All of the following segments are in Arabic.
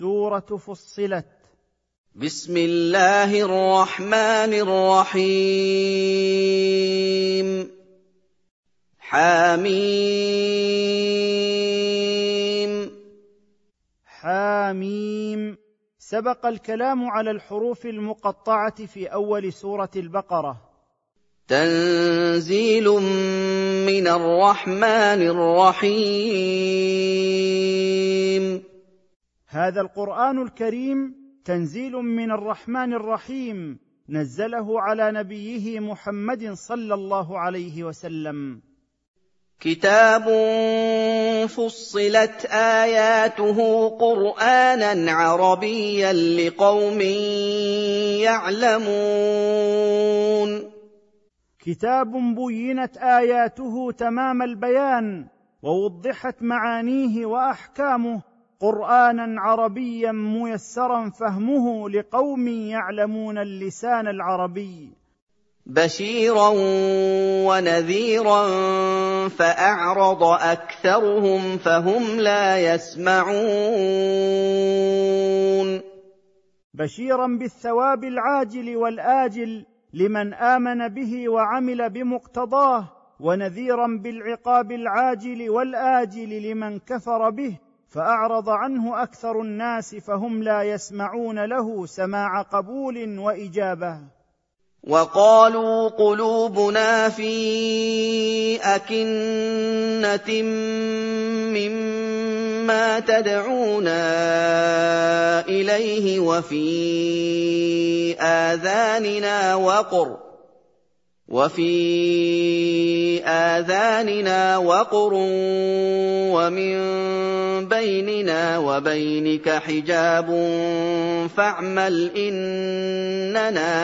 سورة فصلت. بسم الله الرحمن الرحيم. حميم. حميم. سبق الكلام على الحروف المقطعة في أول سورة البقرة. تنزيل من الرحمن الرحيم. هذا القرآن الكريم تنزيل من الرحمن الرحيم، نزله على نبيه محمد صلى الله عليه وسلم. كتاب فصلت آياته قرآنا عربيا لقوم يعلمون. كتاب بينت آياته تمام البيان ووضحت معانيه وأحكامه، قرآنا عربيا ميسرا فهمه لقوم يعلمون اللسان العربي. بشيرا ونذيرا فأعرض أكثرهم فهم لا يسمعون. بشيرا بالثواب العاجل والآجل لمن آمن به وعمل بمقتضاه، ونذيرا بالعقاب العاجل والآجل لمن كفر به فأعرض عنه أكثر الناس فهم لا يسمعون له سماع قبول وإجابة. وقالوا قلوبنا في أكنة مما تدعونا إليه وفي آذاننا وقر ومن بيننا وبينك حجاب فاعمل إننا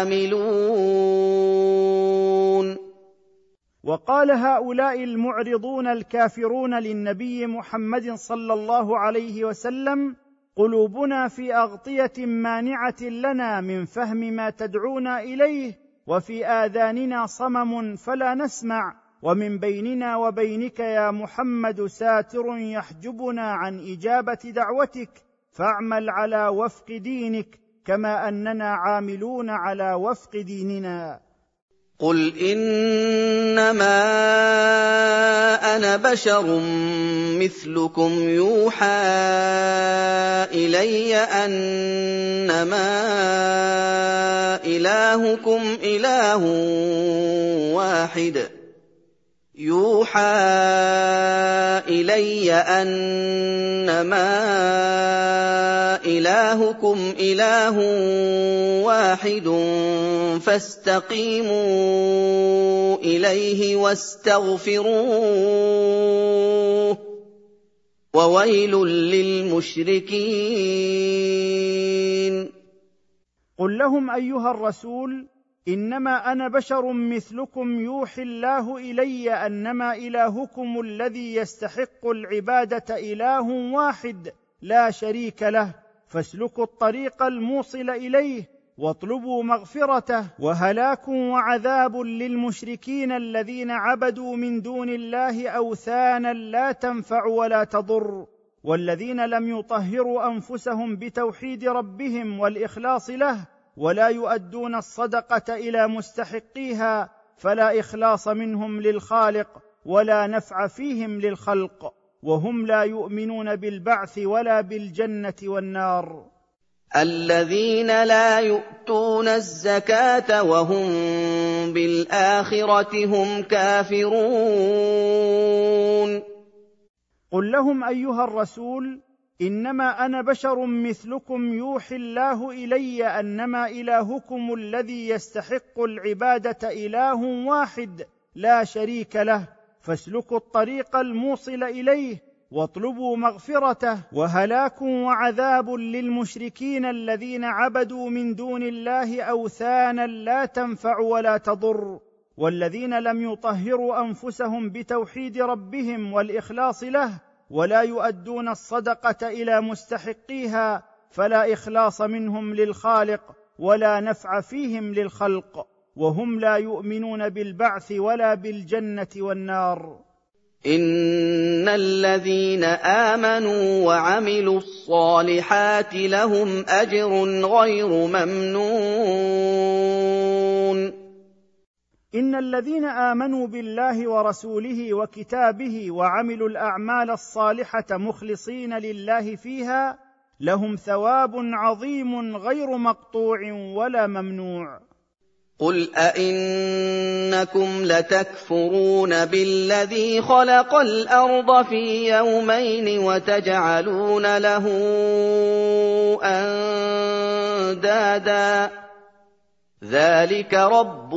عاملون. وقال هؤلاء المعرضون الكافرون للنبي محمد صلى الله عليه وسلم: قلوبنا في أغطية مانعة لنا من فهم ما تدعونا إليه، وفي آذاننا صمم فلا نسمع، ومن بيننا وبينك يا محمد ساتر يحجبنا عن إجابة دعوتك، فاعمل على وفق دينك كما أننا عاملون على وفق ديننا. قل إنما أنا بشر مثلكم يوحى إلي أنما إلهكم إله واحد فاستقيموا إليه واستغفروه وويل للمشركين. قل لهم أيها الرسول: إنما أنا بشر مثلكم يوحي الله إلي أنما إلهكم الذي يستحق العبادة إله واحد لا شريك له، فاسلكوا الطريق الموصل إليه واطلبوا مغفرته، وهلاك وعذاب للمشركين الذين عبدوا من دون الله أوثانا لا تنفع ولا تضر، والذين لم يطهروا أنفسهم بتوحيد ربهم والإخلاص له ولا يؤدون الصدقة إلى مستحقيها، فلا إخلاص منهم للخالق ولا نفع فيهم للخلق، وهم لا يؤمنون بالبعث ولا بالجنة والنار. الذين لا يؤتون الزكاة وهم بالآخرة هم كافرون. قل لهم أيها الرسول: إنما أنا بشر مثلكم يوحي الله إلي أنما إلهكم الذي يستحق العبادة إله واحد لا شريك له، فاسلكوا الطريق الموصل إليه واطلبوا مغفرته، وهلاك وعذاب للمشركين الذين عبدوا من دون الله أوثانا لا تنفع ولا تضر، والذين لم يطهروا أنفسهم بتوحيد ربهم والإخلاص له ولا يؤدون الصدقة إلى مستحقيها، فلا إخلاص منهم للخالق ولا نفع فيهم للخلق، وهم لا يؤمنون بالبعث ولا بالجنة والنار. إِنَّ الَّذِينَ آمَنُوا وَعَمِلُوا الصَّالِحَاتِ لَهُمْ أَجْرٌ غَيْرُ مَمْنُونٍ إن الذين آمنوا بالله ورسوله وكتابه وعملوا الأعمال الصالحة مخلصين لله فيها لهم ثواب عظيم غير مقطوع ولا ممنوع. قُلْ أَئِنَّكُمْ لَتَكْفُرُونَ بِالَّذِي خَلَقَ الْأَرْضَ فِي يَوْمَيْنِ وَتَجْعَلُونَ لَهُ أَندَادًا ۚ ذَٰلِكَ رَبُّ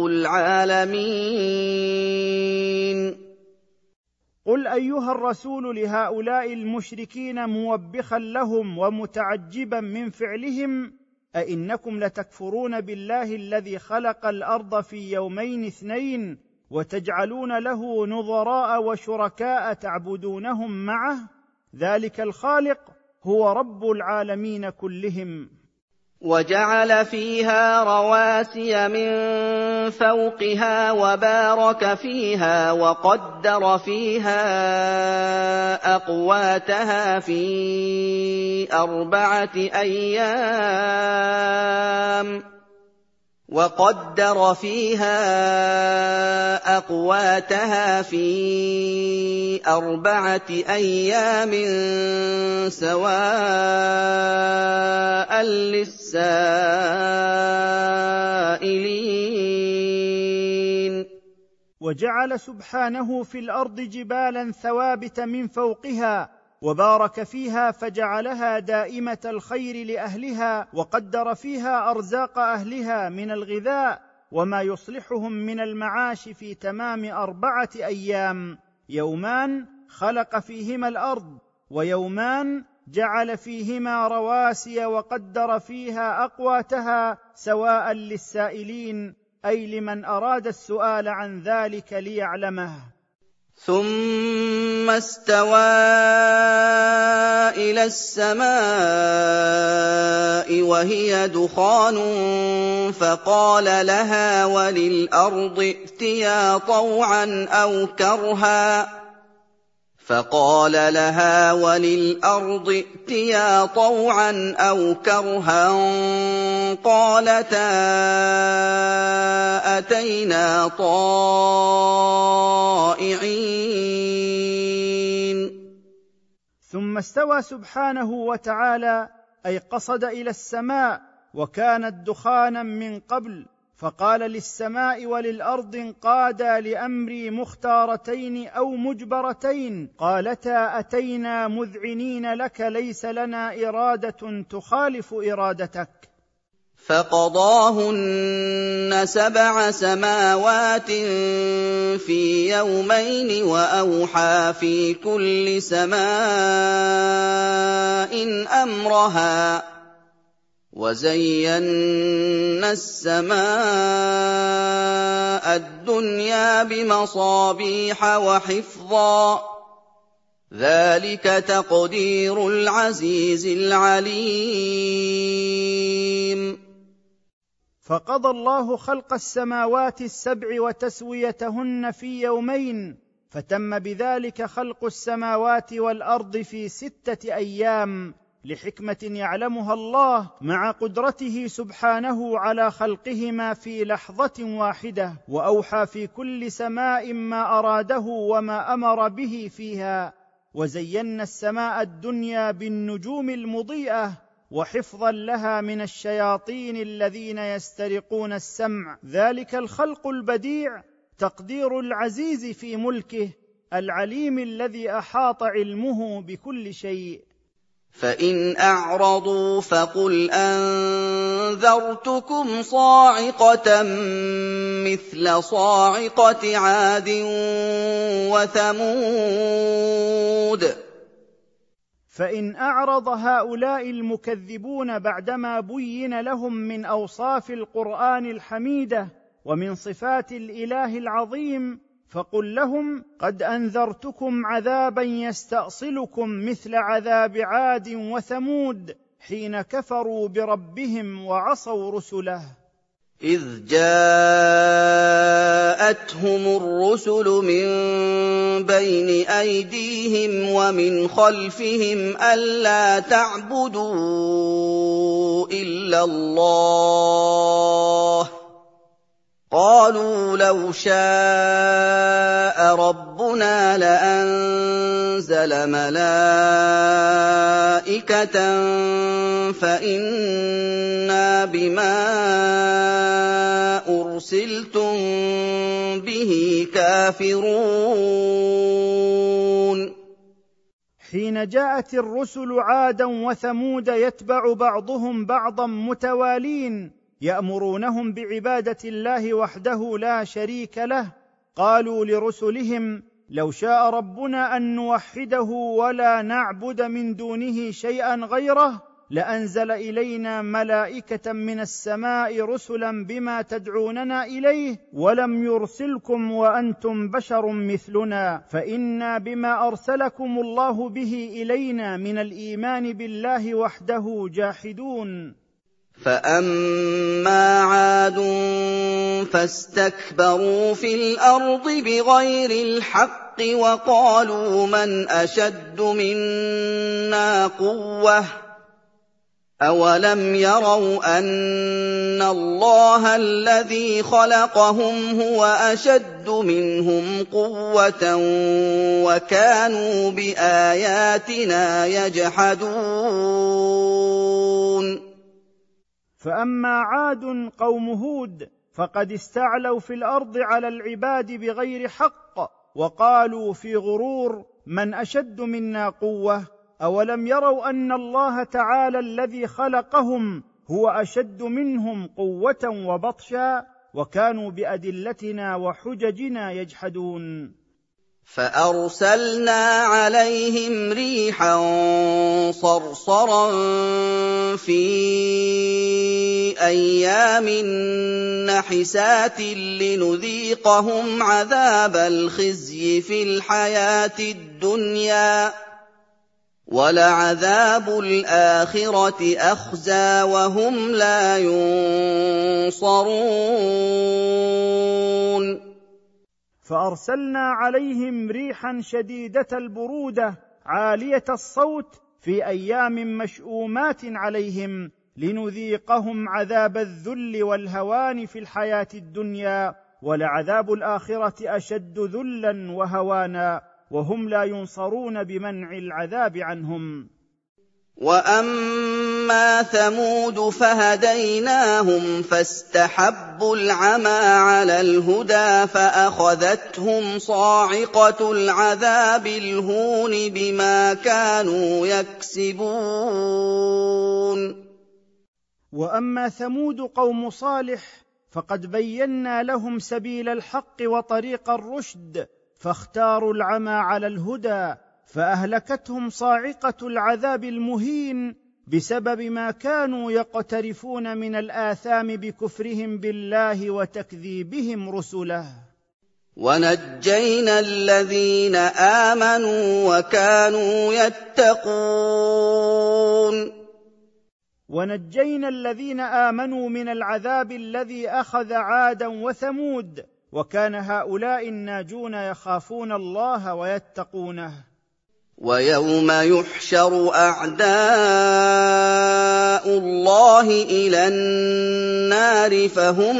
الْعَالَمِينَ قل أيها الرسول لهؤلاء المشركين موبخا لهم ومتعجبا من فعلهم: أئنكم لتكفرون بالله الذي خلق الأرض في يومين اثنين وتجعلون له نظراء وشركاء تعبدونهم معه، ذلك الخالق هو رب العالمين كلهم. وَجَعَلَ فِيهَا رَوَاسِيَ مِن فَوْقِهَا وَبَارَكَ فِيهَا وَقَدَّرَ فِيهَا أَقْوَاتَهَا فِي أَرْبَعَةِ أَيَّامٍ سَوَاءً لِّلسَّائِلِينَ وجعل سبحانه في الأرض جبالا ثوابت من فوقها وبارك فيها فجعلها دائمة الخير لأهلها، وقدر فيها أرزاق أهلها من الغذاء وما يصلحهم من المعاش في تمام 4 أيام: يومان خلق فيهما الأرض، ويومان جعل فيهما رواسي وقدر فيها أقواتها سواء للسائلين، أي لمن أراد السؤال عن ذلك ليعلمه. ثُمَّ اسْتَوَىٰ إِلَى السَّمَاءِ وَهِيَ دُخَانٌ فَقَالَ لَهَا وَلِلْأَرْضِ ائْتِيَا طَوْعًا أَوْ كَرْهًا قَالَتَا أَتَيْنَا طَائِعِينَ ثم استوى سبحانه وتعالى، أي قصد إلى السماء، وكانت دخانا من قبل، فقال للسماء وللأرض: انقادا لأمري مختارتين أو مجبرتين، قالتا أتينا مذعنين لك، ليس لنا إرادة تخالف إرادتك. فَقَضَاهُنَّ 7 سَمَاوَاتٍ فِي يَوْمَيْنِ وَأَوْحَىٰ فِي كُلِّ سَمَاءٍ أَمْرَهَا ۚ وَزَيَّنَّا السَّمَاءَ الدُّنْيَا بِمَصَابِيحَ وَحِفْظًا ۚ ذَٰلِكَ تَقْدِيرُ الْعَزِيزِ الْعَلِيمِ فقضى الله خلق السماوات ال7 وتسويتهن في يومين، فتم بذلك خلق السماوات والأرض في 6 أيام، لحكمة يعلمها الله مع قدرته سبحانه على خلقهما في لحظة واحدة، وأوحى في كل سماء ما أراده وما أمر به فيها. وزينا السماء الدنيا بالنجوم المضيئة وحفظا لها من الشياطين الذين يسترقون السمع، ذلك الخلق البديع تقدير العزيز في ملكه العليم الذي أحاط علمه بكل شيء. فَإِنْ أَعْرَضُوا فَقُلْ أَنذَرْتُكُمْ صَاعِقَةً مِّثْلَ صَاعِقَةِ عَادٍ وَثَمُودَ. فإن أعرض هؤلاء المكذبون بعدما بين لهم من أوصاف القرآن الحميدة ومن صفات الإله العظيم، فقل لهم: قد أنذرتكم عذابا يستأصلكم مثل عذاب عاد وثمود حين كفروا بربهم وعصوا رسله. إِذْ جَاءَتْهُمُ الرُّسُلُ مِن بَيْنِ أَيْدِيهِمْ وَمِنْ خَلْفِهِمْ أَلَّا تَعْبُدُوا إِلَّا اللَّهَ قَالُوا لَوْ شَاءَ رَبُّنَا لَأَنزَلَ مَلَائِكَةً فَإِنَّا بِمَا أُرْسِلْتُم بِهِ كَافِرُونَ حين جاءت الرسل عادا وثمود يتبع بعضهم بعضا متوالين يأمرونهم بعبادة الله وحده لا شريك له، قالوا لرسلهم: لو شاء ربنا أن نوحده ولا نعبد من دونه شيئا غيره لأنزل إلينا ملائكة من السماء رسلا بما تدعوننا إليه، ولم يرسلكم وأنتم بشر مثلنا، فإنا بما أرسلكم الله به إلينا من الإيمان بالله وحده جاحدون. فَأَمَّا عَادٌ فَاسْتَكْبَرُوا فِي الْأَرْضِ بِغَيْرِ الْحَقِّ وَقَالُوا مَنْ أَشَدُّ مِنَّا قُوَّةً أَوَلَمْ يَرَوْا أَنَّ اللَّهَ الَّذِي خَلَقَهُمْ هُوَ أَشَدُّ مِنْهُمْ قُوَّةً وَكَانُوا بِآيَاتِنَا يَجْحَدُونَ. فأما عاد قوم هود فقد استعلوا في الأرض على العباد بغير حق، وقالوا في غرور: من أشد منا قوة، أولم يروا أن الله تعالى الذي خلقهم هو أشد منهم قوة وبطشا، وكانوا بأدلتنا وحججنا يجحدون. فَأَرْسَلْنَا عَلَيْهِمْ رِيحًا صَرْصَرًا فِي أَيَّامٍ نَّحِسَاتٍ لِّنُذِيقَهُمْ عَذَابَ الْخِزْيِ فِي الْحَيَاةِ الدُّنْيَا ۖ وَلَعَذَابُ الْآخِرَةِ أَخْزَىٰ وَهُمْ لَا يُنصَرُونَ. فأرسلنا عليهم ريحا شديدة البرودة عالية الصوت في أيام مشؤومات عليهم لنذيقهم عذاب الذل والهوان في الحياة الدنيا، ولعذاب الآخرة أشد ذلا وهوانا، وهم لا ينصرون بمنع العذاب عنهم. وَأَمَّا ثَمُودُ فَهَدَيْنَاهُمْ فَاسْتَحَبُّوا الْعَمَىٰ عَلَى الْهُدَىٰ فَأَخَذَتْهُمْ صَاعِقَةُ الْعَذَابِ الْهُونِ بِمَا كَانُوا يَكْسِبُونَ. وأما ثمود قوم صالح فقد بينا لهم سبيل الحق وطريق الرشد، فاختاروا العمى على الهدى، فأهلكتهم صاعقة العذاب المهين بسبب ما كانوا يقترفون من الآثام بكفرهم بالله وتكذيبهم رسله. وَنَجَّيْنَا الَّذِينَ آمَنُوا وَكَانُوا يَتَّقُونَ. ونجينا الذين آمنوا من العذاب الذي أخذ عادا وثمود، وكان هؤلاء الناجون يخافون الله ويتقونه. وَيَوْمَ يُحْشَرُ أَعْدَاءُ اللَّهِ إِلَى النَّارِ فَهُمْ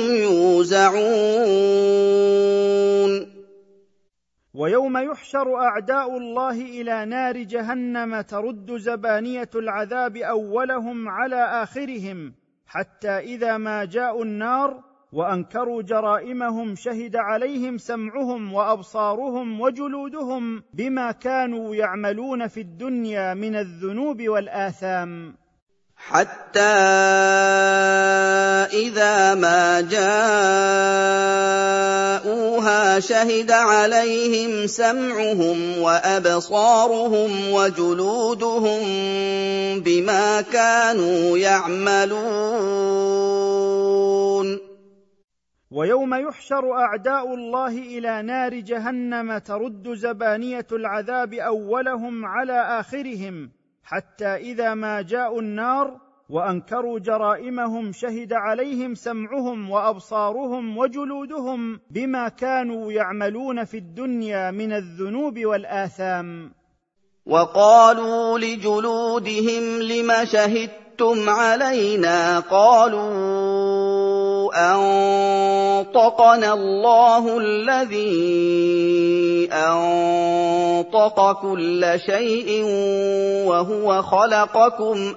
يُوزَعُونَ. ويوم يحشر أعداء الله إلى نار جهنم ترد زبانية العذاب أولهم على آخرهم، حتى إذا ما جاءوا النار وأنكروا جرائمهم شهد عليهم سمعهم وأبصارهم وجلودهم بما كانوا يعملون في الدنيا من الذنوب والآثام، حتى إذا ما جاءوها شهد عليهم سمعهم وأبصارهم وجلودهم بما كانوا يعملون. ويوم يحشر أعداء الله إلى نار جهنم ترد زبانية العذاب أولهم على آخرهم، حتى إذا ما جاءوا النار وانكروا جرائمهم شهد عليهم سمعهم وابصارهم وجلودهم بما كانوا يعملون في الدنيا من الذنوب والاثام. وقالوا لجلودهم لم شهدتم علينا؟ قالوا أنطقنا الله الذي أنطق كل شيء وهو خلقكم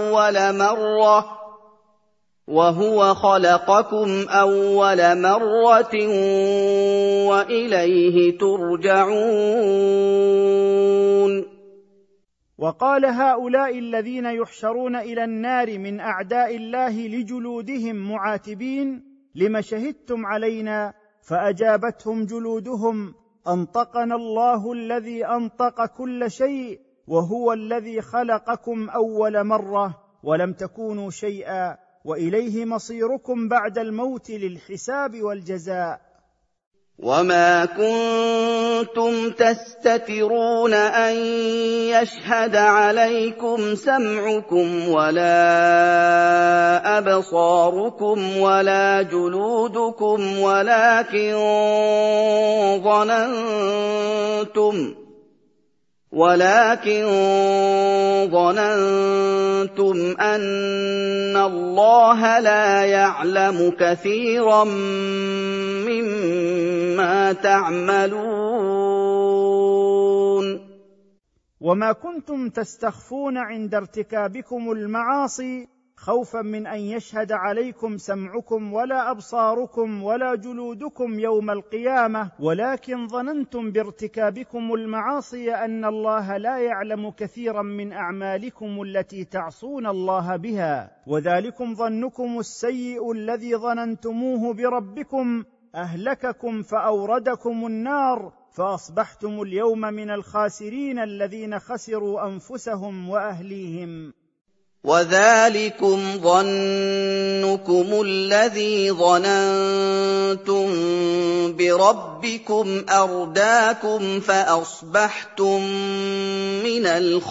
أول مرة وإليه ترجعون. وقال هؤلاء الذين يحشرون إلى النار من أعداء الله لجلودهم معاتبين: لم شهدتم علينا؟ فأجابتهم جلودهم: أنطقنا الله الذي أنطق كل شيء وهو الذي خلقكم أول مرة ولم تكونوا شيئا وإليه مصيركم بعد الموت للحساب والجزاء. وما كنتم تستترون أن يشهد عليكم سمعكم ولا أبصاركم ولا جلودكم ولكن ظننتم أن الله لا يعلم كثيرا مما تعملون. وما كنتم تستخفون عند ارتكابكم المعاصي خوفا من ان يشهد عليكم سمعكم ولا ابصاركم ولا جلودكم يوم القيامه، ولكن ظننتم بارتكابكم المعاصي ان الله لا يعلم كثيرا من اعمالكم التي تعصون الله بها، وذلكم ظنكم السيء الذي ظننتموه بربكم اهلككم فاوردكم النار فاصبحتم اليوم من الخاسرين الذين خسروا انفسهم واهليهم. وذلكم ظنكم الذي ظننتم بربكم أرداكم فأصبحتم من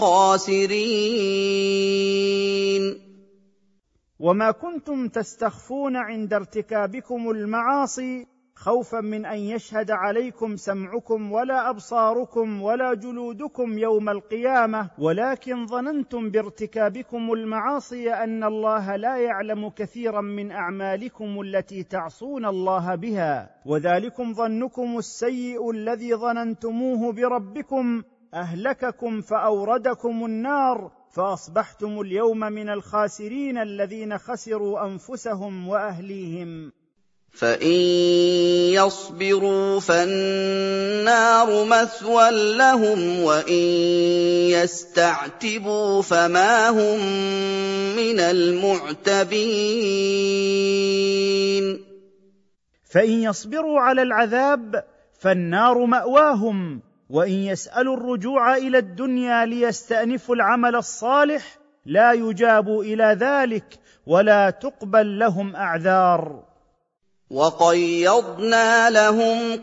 الخاسرين. وما كنتم تستخفون عند ارتكابكم المعاصي خوفا من ان يشهد عليكم سمعكم ولا ابصاركم ولا جلودكم يوم القيامه، ولكن ظننتم بارتكابكم المعاصي ان الله لا يعلم كثيرا من اعمالكم التي تعصون الله بها، وذلكم ظنكم السيء الذي ظننتموه بربكم اهلككم فاوردكم النار فاصبحتم اليوم من الخاسرين الذين خسروا انفسهم واهليهم. فإن يصبروا فالنار مثوى لهم وإن يستعتبوا فما هم من المعتبين. فإن يصبروا على العذاب فالنار مأواهم، وإن يسألوا الرجوع إلى الدنيا ليستأنفوا العمل الصالح لا يجابوا إلى ذلك ولا تقبل لهم أعذار. وَقَيَّضْنَا لَهُمْ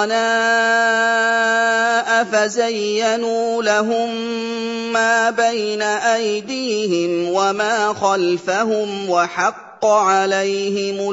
قُرَنَاءَ فَزَيَّنُوا لَهُم مَّا بَيْنَ أَيْدِيهِمْ وَمَا خَلْفَهُمْ وَحَقَّ عَلَيْهِمُ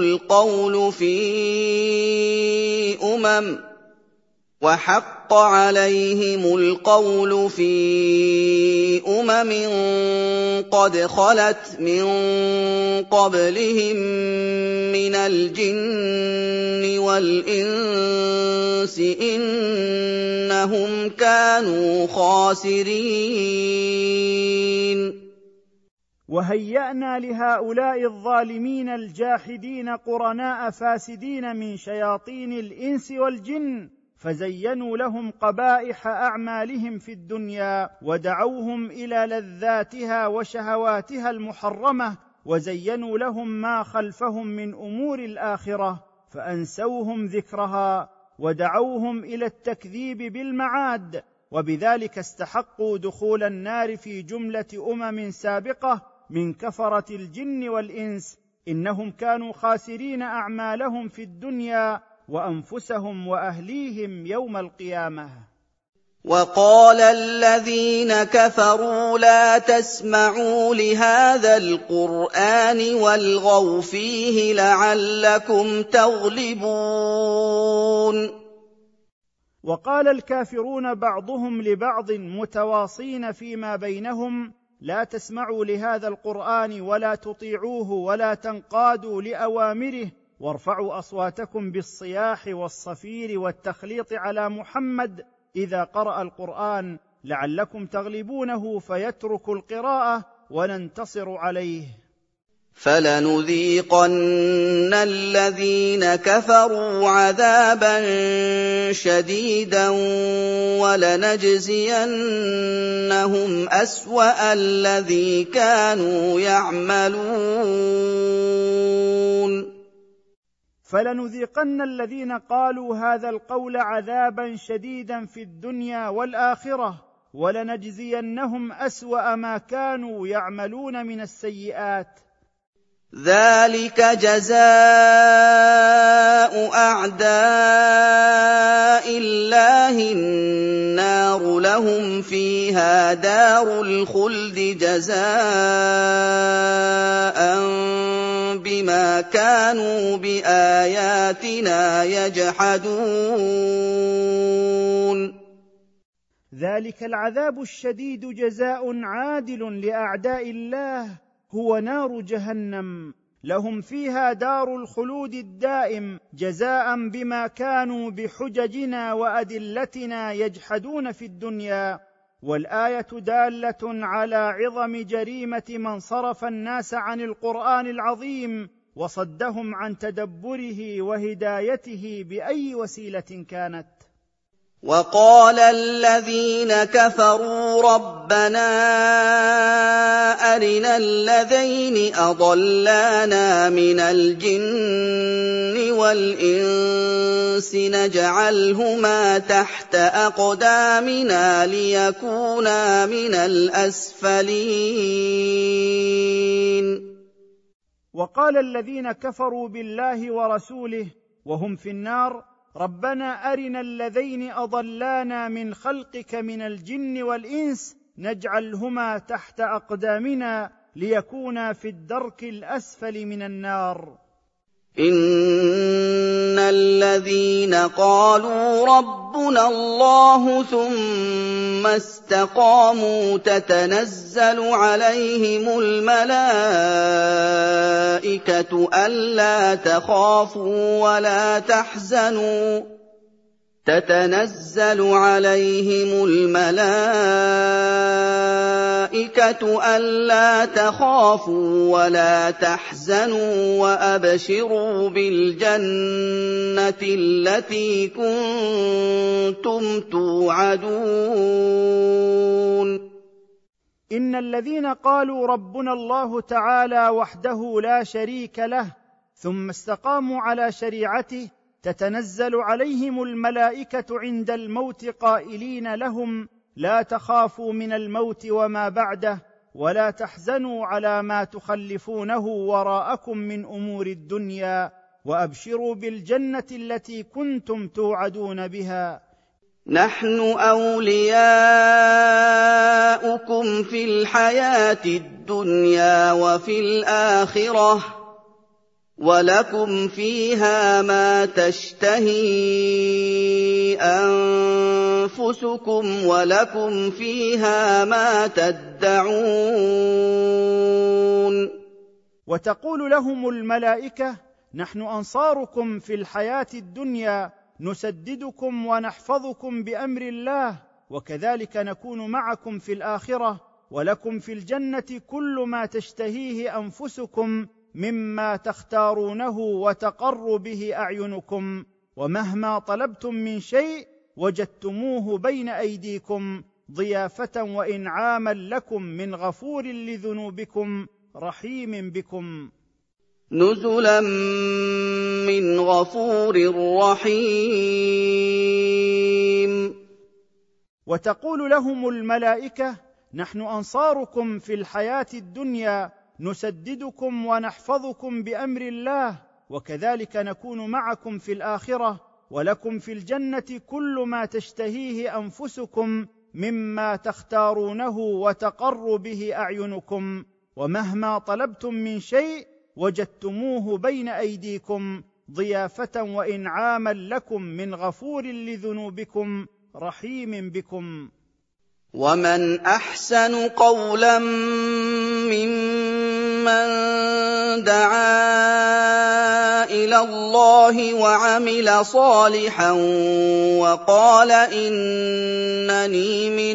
الْقَوْلُ فِي قَدْ خَلَتْ مِن قَبْلِهِم مِّنَ الْجِنِّ وَالْإِنسِ ۖ إِنَّهُمْ كَانُوا خَاسِرِينَ. وهيأنا لهؤلاء الظالمين الجاحدين قرناء فاسدين من شياطين الإنس والجن، فزينوا لهم قبائح أعمالهم في الدنيا ودعوهم إلى لذاتها وشهواتها المحرمة، وزينوا لهم ما خلفهم من أمور الآخرة فأنسوهم ذكرها ودعوهم إلى التكذيب بالمعاد، وبذلك استحقوا دخول النار في جملة سابقة من كفرة الجن والإنس. إنهم كانوا خاسرين أعمالهم في الدنيا وأنفسهم وأهليهم يوم القيامة. وَقَالَ الَّذِينَ كَفَرُوا لَا تَسْمَعُوا لِهَٰذَا الْقُرْآنِ وَالْغَوْا فِيهِ لَعَلَّكُمْ تَغْلِبُونَ وقال الكافرون بعضهم لبعض متواصين فيما بينهم: لا تسمعوا لهذا القرآن ولا تطيعوه ولا تنقادوا لأوامره، وارفعوا أصواتكم بالصياح والصفير والتخليط على محمد إذا قرأ القرآن لعلكم تغلبونه فيترك القراءة وننتصر عليه. فَلَنُذِيقَنَّ الَّذِينَ كَفَرُوا عَذَابًا شَدِيدًا وَلَنَجْزِيَنَّهُمْ أَسْوَأَ الَّذِي كَانُوا يَعْمَلُونَ فلنذيقن الذين قالوا هذا القول عذابا شديدا في الدنيا والآخرة، ولنجزينهم أسوأ ما كانوا يعملون من السيئات. ذَلِكَ جَزَاءُ أَعْدَاءِ اللَّهِ النَّارُ لَهُمْ فِيهَا دَارُ الْخُلْدِ جَزَاءً بِمَا كَانُوا بِآيَاتِنَا يَجْحَدُونَ ذلك العذاب الشديد جزاء عادل لأعداء الله، هو نار جهنم، لهم فيها دار الخلود الدائم جزاء بما كانوا بحججنا وأدلتنا يجحدون في الدنيا. والآية دالة على عظم جريمة من صرف الناس عن القرآن العظيم وصدهم عن تدبره وهدايته بأي وسيلة كانت. وَقَالَ الَّذِينَ كَفَرُوا رَبَّنَا أَرِنَا الَّذَيْنِ أَضَلَّانَا مِنَ الْجِنِّ وَالْإِنسِ نَجْعَلْهُمَا تَحْتَ أَقْدَامِنَا لِيَكُونَا مِنَ الْأَسْفَلِينَ وقال الذين كفروا بالله ورسوله وهم في النار: ربنا أرنا الذين أضلانا من خلقك من الجن والإنس نجعلهما تحت أقدامنا ليكونا في الدرك الأسفل من النار. إِنَّ الَّذِينَ قَالُوا رَبُّنَا اللَّهُ ثُمَّ اسْتَقَامُوا تَتَنَزَّلُ عَلَيْهِمُ الْمَلَائِكَةُ أَلَّا تَخَافُوا وَلَا تَحْزَنُوا تَتَنَزَّلُ عَلَيْهِمُ الْمَلَائِكَةُ أَلَّا تَخَافُوا وَلَا تَحْزَنُوا وَأَبْشِرُوا بِالْجَنَّةِ الَّتِي كُنتُمْ تُوعَدُونَ إن الذين قالوا ربنا الله تعالى وحده لا شريك له ثم استقاموا على شريعته تتنزل عليهم الملائكة عند الموت قائلين لهم: لا تخافوا من الموت وما بعده ولا تحزنوا على ما تخلفونه وراءكم من أمور الدنيا وأبشروا بالجنة التي كنتم توعدون بها. نحن أولياؤكم في الحياة الدنيا وفي الآخرة وَلَكُمْ فِيهَا مَا تَشْتَهِي أَنفُسُكُمْ وَلَكُمْ فِيهَا مَا تَدَّعُونَ وتقول لهم الملائكة: نحن أنصاركم في الحياة الدنيا نسددكم ونحفظكم بأمر الله، وكذلك نكون معكم في الآخرة، ولكم في الجنة كل ما تشتهيه أنفسكم مما تختارونه وتقر به أعينكم، ومهما طلبتم من شيء وجدتموه بين أيديكم ضيافة وإنعاما لكم من غفور لذنوبكم رحيم بكم. نزلا من غفور رحيم. وتقول لهم الملائكة: نحن أنصاركم في الحياة الدنيا نسددكم ونحفظكم بأمر الله، وكذلك نكون معكم في الآخرة، ولكم في الجنة كل ما تشتهيه أنفسكم مما تختارونه وتقر به أعينكم، ومهما طلبتم من شيء وجدتموه بين أيديكم ضيافة وإنعاما لكم من غفور لذنوبكم رحيم بكم. ومن أحسن قولا ممن دعا إلى الله وعمل صالحا وقال إنني من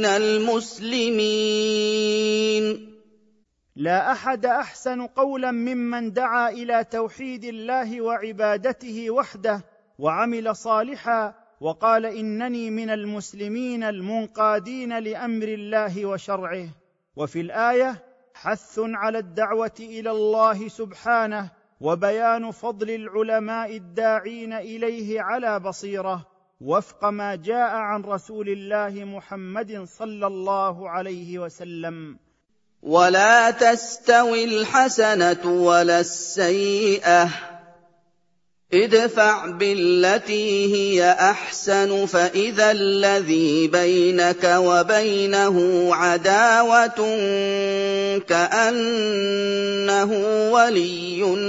المسلمين. لا أحد أحسن قولا ممن دعا إلى توحيد الله وعبادته وحده وعمل صالحا وقال إنني من المسلمين المنقادين لأمر الله وشرعه. وفي الآية حث على الدعوة إلى الله سبحانه وبيان فضل العلماء الداعين إليه على بصيرة وفق ما جاء عن رسول الله محمد صلى الله عليه وسلم. ولا تستوي الحسنة ولا السيئة، ادفع بالتي هي أحسن فإذا الذي بينك وبينه عداوة كأنه ولي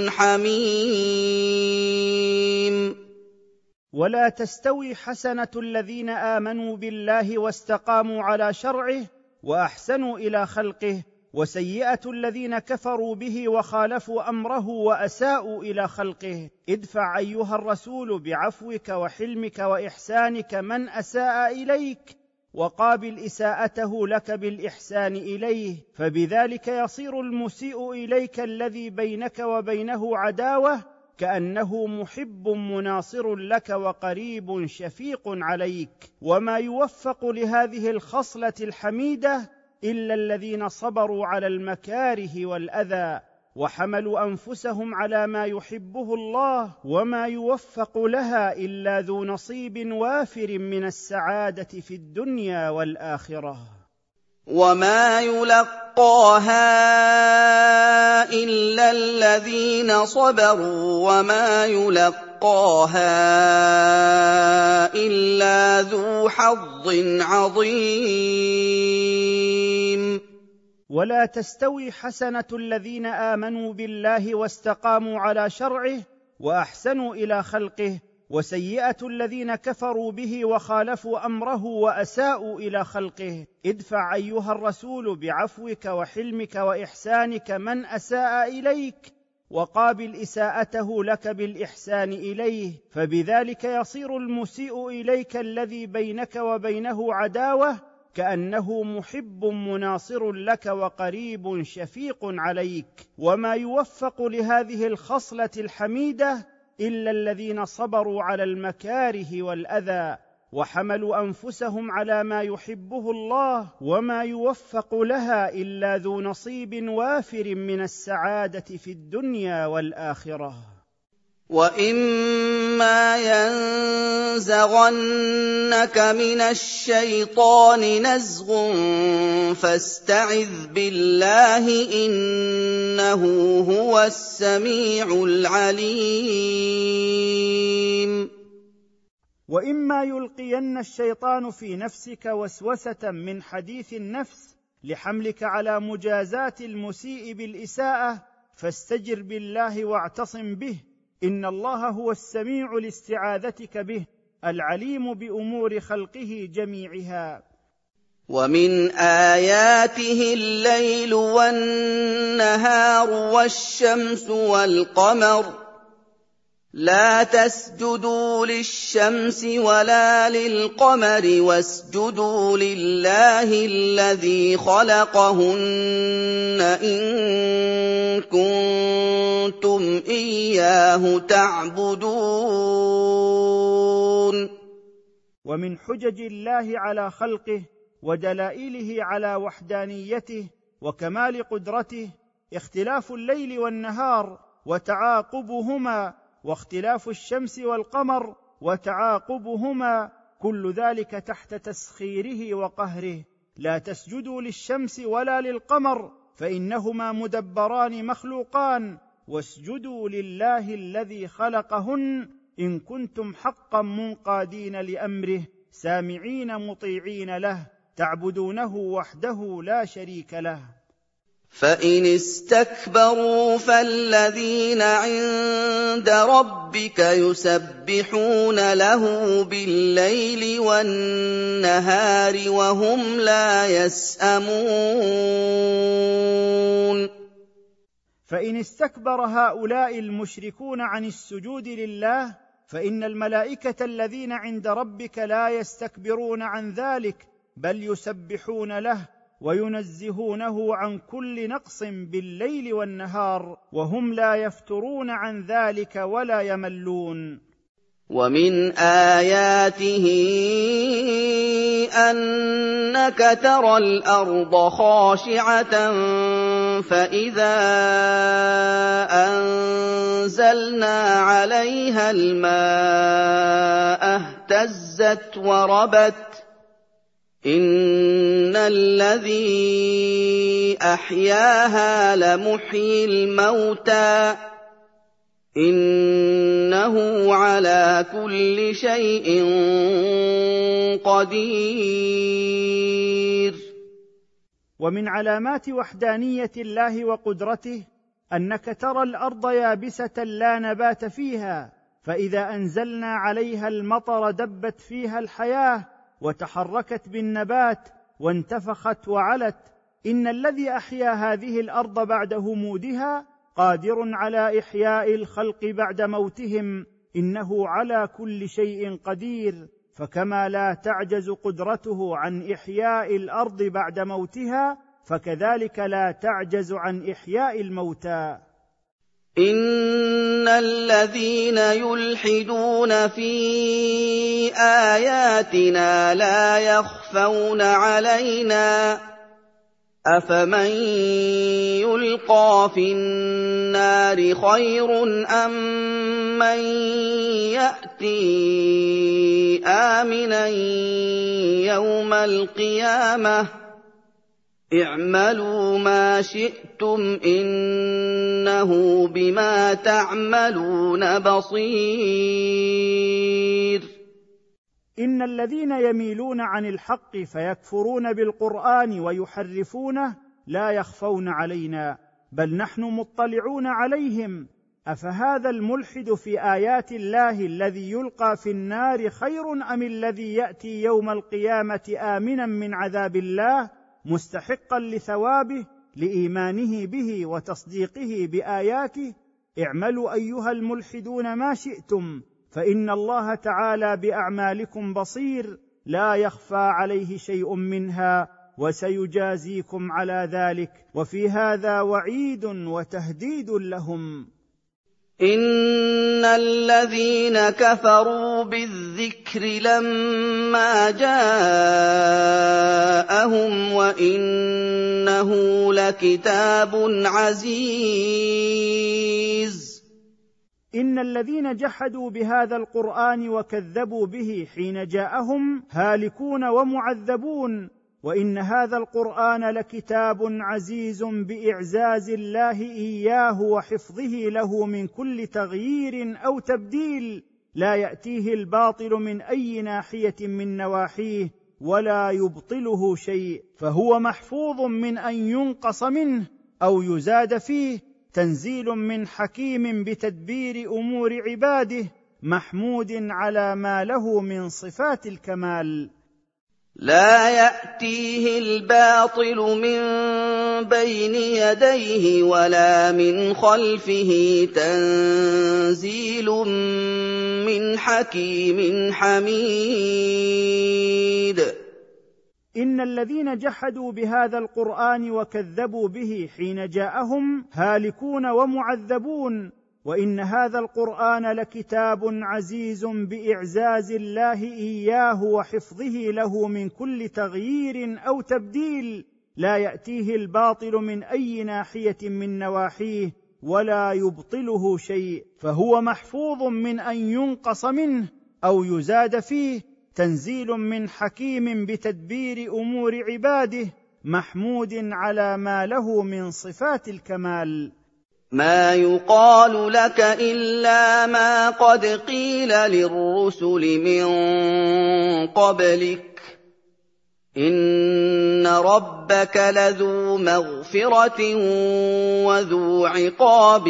حميم. ولا تستوي حسنة الذين آمنوا بالله واستقاموا على شرعه وأحسنوا إلى خلقه، وسيئة الذين كفروا به وخالفوا أمره وأساءوا إلى خلقه. ادفع أيها الرسول بعفوك وحلمك وإحسانك من أساء إليك، وقابل إساءته لك بالإحسان إليه، فبذلك يصير المسيء إليك الذي بينك وبينه عداوة كأنه محب مناصر لك وقريب شفيق عليك. وما يوفق لهذه الخصلة الحميدة إلا الذين صبروا على المكاره والأذى وحملوا أنفسهم على ما يحبه الله، وما يوفق لها إلا ذو نصيب وافر من السعادة في الدنيا والآخرة. وما يلقاها إلا الذين صبروا وما يلقاها إلا ذو حظ عظيم. ولا تستوي حسنة الذين آمنوا بالله واستقاموا على شرعه وأحسنوا إلى خلقه، وسيئة الذين كفروا به وخالفوا أمره وأساءوا إلى خلقه. ادفع أيها الرسول بعفوك وحلمك وإحسانك من أساء إليك، وقابل إساءته لك بالإحسان إليه، فبذلك يصير المسيء إليك الذي بينك وبينه عداوة كأنه محب مناصر لك وقريب شفيق عليك. وما يوفق لهذه الخصلة الحميدة إلا الذين صبروا على المكاره والأذى وحملوا أنفسهم على ما يحبه الله، وما يوفق لها إلا ذو نصيب وافر من السعادة في الدنيا والآخرة. وإما ينزغنك من الشيطان نزغ فاستعذ بالله إنه هو السميع العليم. وإما يلقين الشيطان في نفسك وسوسة من حديث النفس لحملك على مجازاة المسيء بالإساءة فاستجر بالله واعتصم به، إن الله هو السميع لاستعاذتك به العليم بأمور خلقه جميعها. ومن آياته الليل والنهار والشمس والقمر، لا تسجدوا للشمس ولا للقمر واسجدوا لله الذي خلقهن إن كنتم إياه تعبدون. ومن حجج الله على خلقه ودلائله على وحدانيته وكمال قدرته اختلاف الليل والنهار وتعاقبهما، واختلاف الشمس والقمر وتعاقبهما، كل ذلك تحت تسخيره وقهره. لا تسجدوا للشمس ولا للقمر فإنهما مدبران مخلوقان، واسجدوا لله الذي خلقهن إن كنتم حقا منقادين لأمره سامعين مطيعين له تعبدونه وحده لا شريك له. فإن استكبروا فالذين عند ربك يسبحون له بالليل والنهار وهم لا يسأمون. فإن استكبر هؤلاء المشركون عن السجود لله فإن الملائكة الذين عند ربك لا يستكبرون عن ذلك، بل يسبحون له وينزهونه عن كل نقص بالليل والنهار، وهم لا يفترون عن ذلك ولا يملون. ومن آياته أنك ترى الأرض خاشعة فإذا أنزلنا عليها الماء اهتزت وربت إن الذي أحياها لمحيي الموتى إنه على كل شيء قدير. ومن علامات وحدانية الله وقدرته أنك ترى الأرض يابسة لا نبات فيها، فإذا أنزلنا عليها المطر دبت فيها الحياة وتحركت بالنبات وانتفخت وعلت. إن الذي أحيا هذه الأرض بعد همودها قادر على إحياء الخلق بعد موتهم، إنه على كل شيء قدير. فكما لا تعجز قدرته عن إحياء الأرض بعد موتها فكذلك لا تعجز عن إحياء الموتى. إن الذين يلحدون في آياتنا لا يخفون علينا أفمن يلقى في النار خير أم من يأتي آمنا يوم القيامة اعملوا ما شئتم إنه بما تعملون بصير. إن الذين يميلون عن الحق فيكفرون بالقرآن ويحرفونه لا يخفون علينا، بل نحن مطلعون عليهم. أفهذا الملحد في آيات الله الذي يلقى في النار خير أم الذي يأتي يوم القيامة آمنا من عذاب الله مستحقا لثوابه لإيمانه به وتصديقه بآياته؟ اعملوا أيها الملحدون ما شئتم فإن الله تعالى بأعمالكم بصير لا يخفى عليه شيء منها وسيجازيكم على ذلك. وفي هذا وعيد وتهديد لهم. إن الذين كفروا بالذكر لما جاءهم وإنه لكتاب عزيز. إن الذين جحدوا بهذا القرآن وكذبوا به حين جاءهم هالكون ومعذبون، وإن هذا القرآن لكتاب عزيز بإعزاز الله إياه وحفظه له من كل تغيير أو تبديل، لا يأتيه الباطل من أي ناحية من نواحيه ولا يبطله شيء، فهو محفوظ من أن ينقص منه أو يزاد فيه، تنزيل من حكيم بتدبير أمور عباده، محمود على ما له من صفات الكمال. لا يأتيه الباطل من بين يديه ولا من خلفه تنزيل من حكيم حميد. إن الذين جحدوا بهذا القرآن وكذبوا به حين جاءهم هالكون ومعذبون، وإن هذا القرآن لكتاب عزيز بإعزاز الله إياه وحفظه له من كل تغيير أو تبديل، لا يأتيه الباطل من أي ناحية من نواحيه ولا يبطله شيء، فهو محفوظ من أن ينقص منه أو يزاد فيه، تنزيل من حكيم بتدبير أمور عباده، محمود على ما له من صفات الكمال. مَا يُقَالُ لَكَ إِلَّا مَا قَدْ قِيلَ لِلرُّسُلِ مِن قَبْلِكَ ۚ إِنَّ رَبَّكَ لَذُو مَغْفِرَةٍ وَذُو عِقَابٍ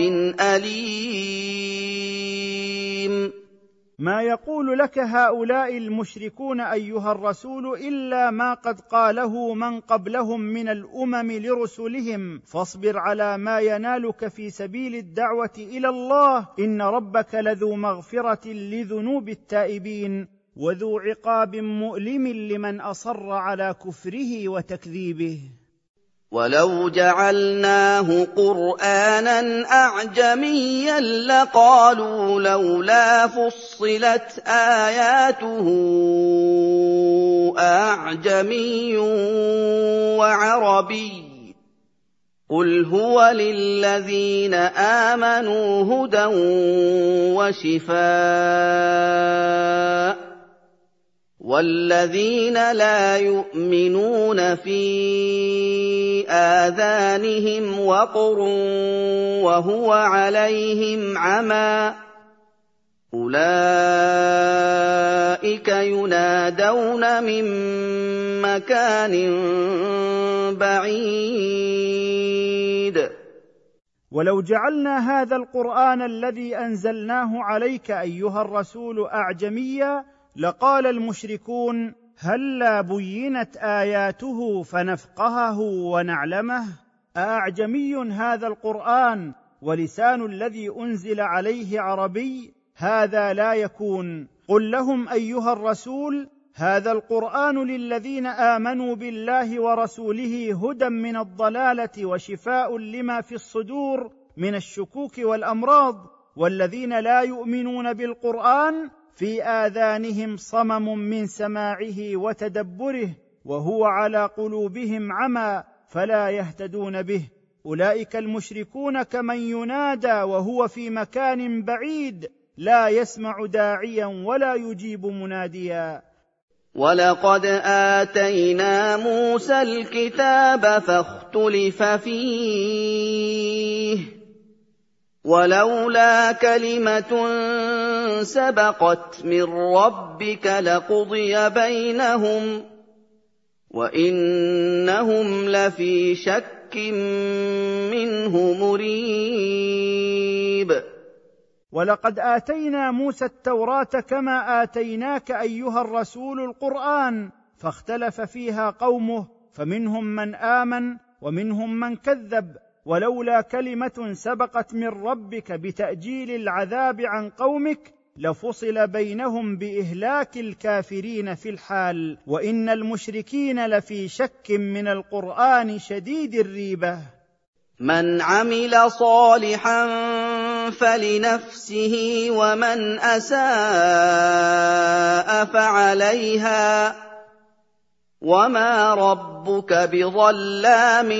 أَلِيمٍ. ما يقول لك هؤلاء المشركون أيها الرسول إلا ما قد قاله من قبلهم من الأمم لرسلهم، فاصبر على ما ينالك في سبيل الدعوة إلى الله، إن ربك لذو مغفرة لذنوب التائبين وذو عقاب مؤلم لمن أصر على كفره وتكذيبه. وَلَوْ جَعَلْنَاهُ قُرْآنًا أَعْجَمِيًّا لَّقَالُوا لَوْلَا فُصِّلَتْ آيَاتُهُ أَعْجَمِيٌّ وَعَرَبِيٌّ ۗ قُلْ هُوَ لِلَّذِينَ آمَنُوا هُدًى وَشِفَاءٌ ۖ وَالَّذِينَ لَا يُؤْمِنُونَ فِي آذَانِهِمْ وَقْرٌ وَهُوَ عَلَيْهِمْ عَمًى ۚ أُولَٰئِكَ يُنَادَوْنَ مِن مَّكَانٍ بَعِيدٍ. ولو جعلنا هذا القرآن الذي أنزلناه عليك أيها الرسول أعجميا لقال المشركون هلا بينت آياته فنفقهه ونعلمه. أأعجمي هذا القرآن ولسان الذي أنزل عليه عربي؟ هذا لا يكون. قل لهم أيها الرسول هذا القرآن للذين آمنوا بالله ورسوله هدى من الضلالة وشفاء لما في الصدور من الشكوك والأمراض، والذين لا يؤمنون بالقرآن في آذانهم صمم من سماعه وتدبره وهو على قلوبهم عمى فلا يهتدون به. أولئك المشركون كمن ينادى وهو في مكان بعيد لا يسمع داعيا ولا يجيب مناديا. وَلَقَدْ آتَيْنَا مُوسَى الْكِتَابَ فَاخْتُلِفَ فِيهِ ۚ وَلَوْلَا كَلِمَةٌ سَبَقَتْ مِن رَّبِّكَ لَقُضِيَ بَيْنَهُمْ ۚ وَإِنَّهُمْ لَفِي شَكٍّ مِّنْهُ مُرِيبٍ. ولقد آتينا موسى التوراة كما آتيناك أيها الرسول القرآن، فاختلف فيها قومه فمنهم من آمن ومنهم من كذب، ولولا كلمة سبقت من ربك بتأجيل العذاب عن قومك لفصل بينهم بإهلاك الكافرين في الحال، وإن المشركين لفي شك من القرآن شديد الريبة. مَنْ عَمِلَ صَالِحًا فَلِنَفْسِهِ وَمَنْ أَسَاءَ فَعَلَيْهَا ۗ وَمَا رَبُّكَ بِظَلَّامٍ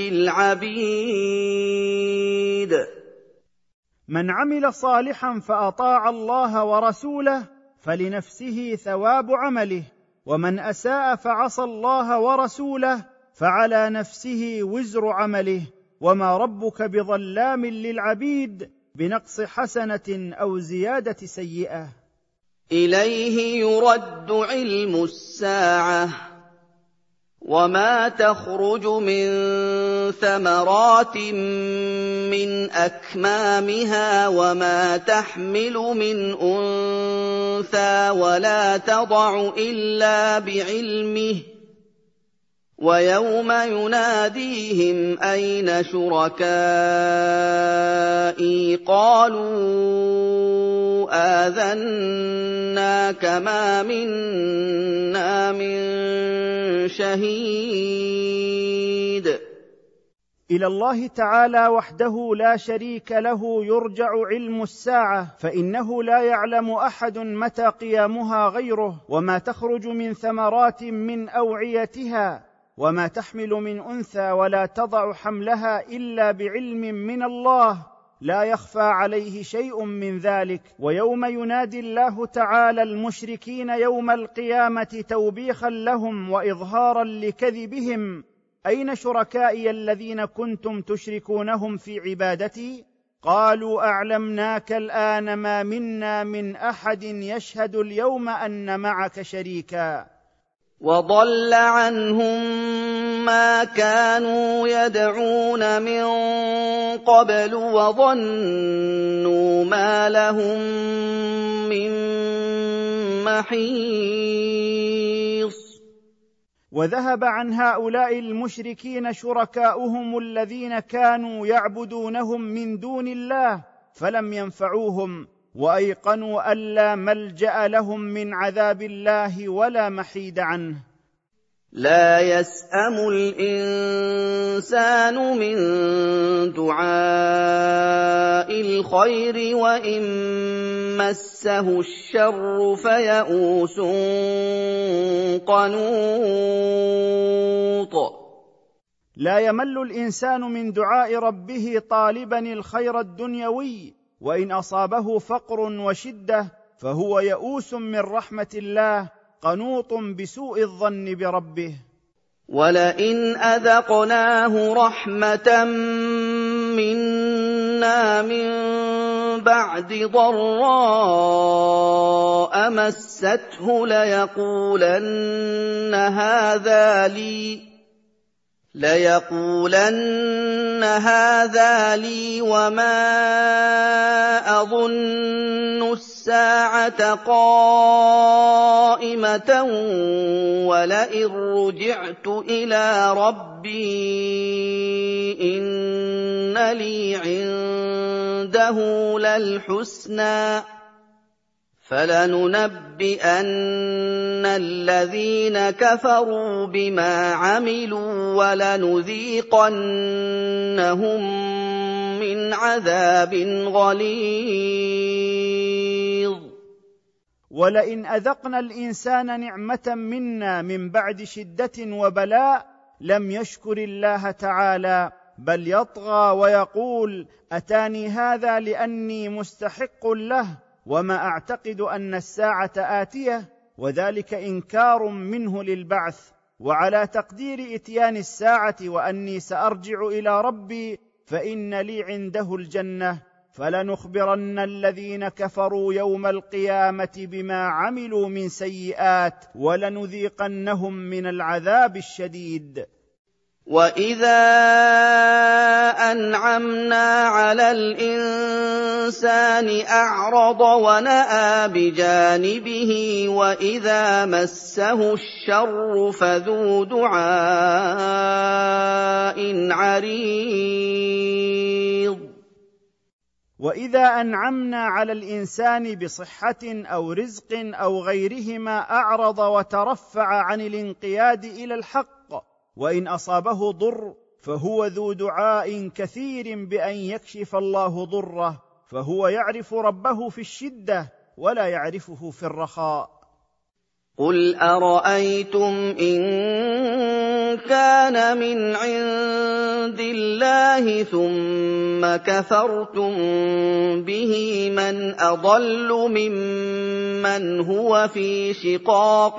لِّلْعَبِيدِ. من عمل صالحا فأطاع الله ورسوله فلنفسه ثواب عمله، ومن أساء فعصى الله ورسوله فعلى نفسه وزر عمله، وما ربك بظلام للعبيد بنقص حسنة أو زيادة سيئة. إليه يرد علم الساعة، وما تخرج من ثمرات من أكمامها وما تحمل من أنثى ولا تضع إلا بعلمه، ويوم يناديهم أين شركائي قالوا آذناك ما منا من شهيد. إلى الله تعالى وحده لا شريك له يرجع علم الساعة، فإنه لا يعلم أحد متى قيامها غيره، وما تخرج من ثمرات من أوعيتها، وما تحمل من أنثى ولا تضع حملها إلا بعلم من الله، لا يخفى عليه شيء من ذلك. ويوم ينادي الله تعالى المشركين يوم القيامة توبيخا لهم وإظهارا لكذبهم: أين شركائي الذين كنتم تشركونهم في عبادتي؟ قالوا أعلمناك الآن ما منا من أحد يشهد اليوم أن معك شريكا. وضل عنهم ما كانوا يدعون من قبل وظنوا ما لهم من محيص. وذهب عن هؤلاء المشركين شركاؤهم الذين كانوا يعبدونهم من دون الله فلم ينفعوهم، وأيقنوا ألا ملجأ لهم من عذاب الله ولا محيد عنه. لا يسأم الإنسان من دعاء الخير وإن مسه الشر فيئوس قنوط. لا يمل الإنسان من دعاء ربه طالبا الخير الدنيوي، وإن أصابه فقر وشدة فهو يئوس من رحمة الله قنوط بسوء الظن بربه. ولئن أذقناه رحمة منا من بعد ضراء مسته ليقولن هذا لي وما أظن الساعة قائمة ولئن رجعت إلى ربي إن لي عنده للحسنى فلننبئن الذين كفروا بما عملوا ولنذيقنهم من عذاب غليظ. ولئن أذقنا الإنسان نعمة منا من بعد شدة وبلاء لم يشكر الله تعالى، بل يطغى ويقول أتاني هذا لأني مستحق له، وما أعتقد أن الساعة آتية، وذلك إنكار منه للبعث وعلى تقدير إتيان الساعة، وأني سأرجع إلى ربي فإن لي عنده الجنة، فلنخبرن الذين كفروا يوم القيامة بما عملوا من سيئات ولنذيقنهم من العذاب الشديد. وَإِذَا أَنْعَمْنَا عَلَى الْإِنسَانِ أَعْرَضَ وَنَأَىٰ بِجَانِبِهِ وَإِذَا مَسَّهُ الشَّرُّ فَذُو دُعَاءٍ عَرِيضٍ. وإذا أنعمنا على الإنسان بصحة أو رزق أو غيرهما أعرض وترفع عن الانقياد إلى الحق، وإن أصابه ضر فهو ذو دعاء كثير بأن يكشف الله ضره، فهو يعرف ربه في الشدة ولا يعرفه في الرخاء. قُلْ أَرَأَيْتُمْ إِن كَانَ مِنْ عِندِ اللَّهِ ثُمَّ كَفَرْتُم بِهِ مَنْ أَضَلُّ مِمَّنْ هُوَ فِي شِقَاقٍ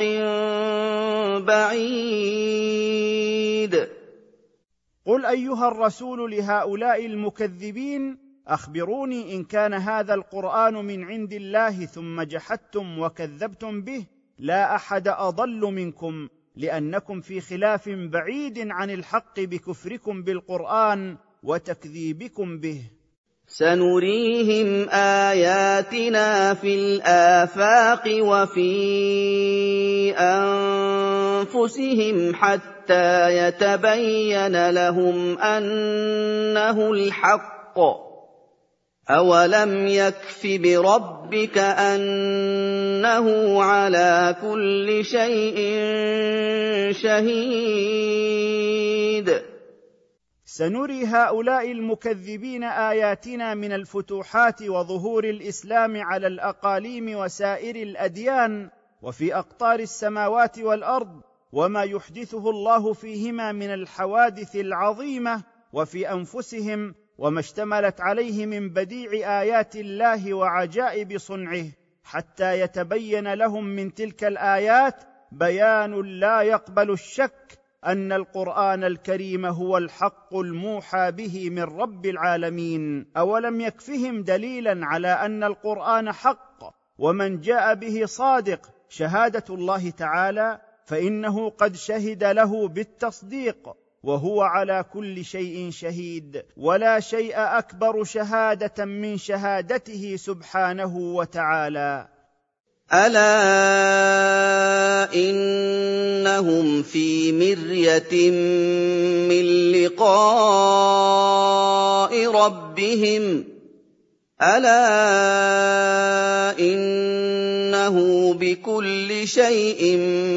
بَعِيدٍ. قل أيها الرسول لهؤلاء المكذبين أخبروني إن كان هذا القرآن من عند الله ثم جحدتم وكذبتم به، لا أحد أضل منكم، لأنكم في خلاف بعيد عن الحق بكفركم بالقرآن وتكذيبكم به. سنريهم آياتنا في الآفاق وفي أنفسهم حتى يتبين لهم أنه الحق. أولم يكف بربك أنه على كل شيء شهيد. سنري هؤلاء المكذبين آياتنا من الفتوحات وظهور الإسلام على الأقاليم وسائر الأديان وفي أقطار السماوات والأرض، وما يحدثه الله فيهما من الحوادث العظيمة، وفي أنفسهم وما اشتملت عليه من بديع آيات الله وعجائب صنعه، حتى يتبين لهم من تلك الآيات بيان لا يقبل الشك ان القران الكريم هو الحق الموحى به من رب العالمين. اولم يكفهم دليلا على ان القران حق ومن جاء به صادق شهاده الله تعالى، فانه قد شهد له بالتصديق، وهو على كل شيء شهيد، ولا شيء اكبر شهاده من شهادته سبحانه وتعالى. ألا إنهم في مرية من لقاء ربهم ألا إنه بكل شيء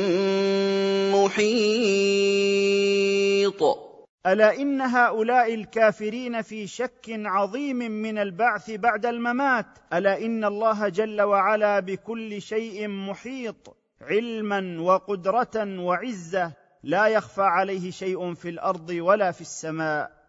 محيط. الا ان هؤلاء الكافرين في شك عظيم من البعث بعد الممات. الا ان الله جل وعلا بكل شيء محيط علما وقدره وعزه، لا يخفى عليه شيء في الارض ولا في السماء.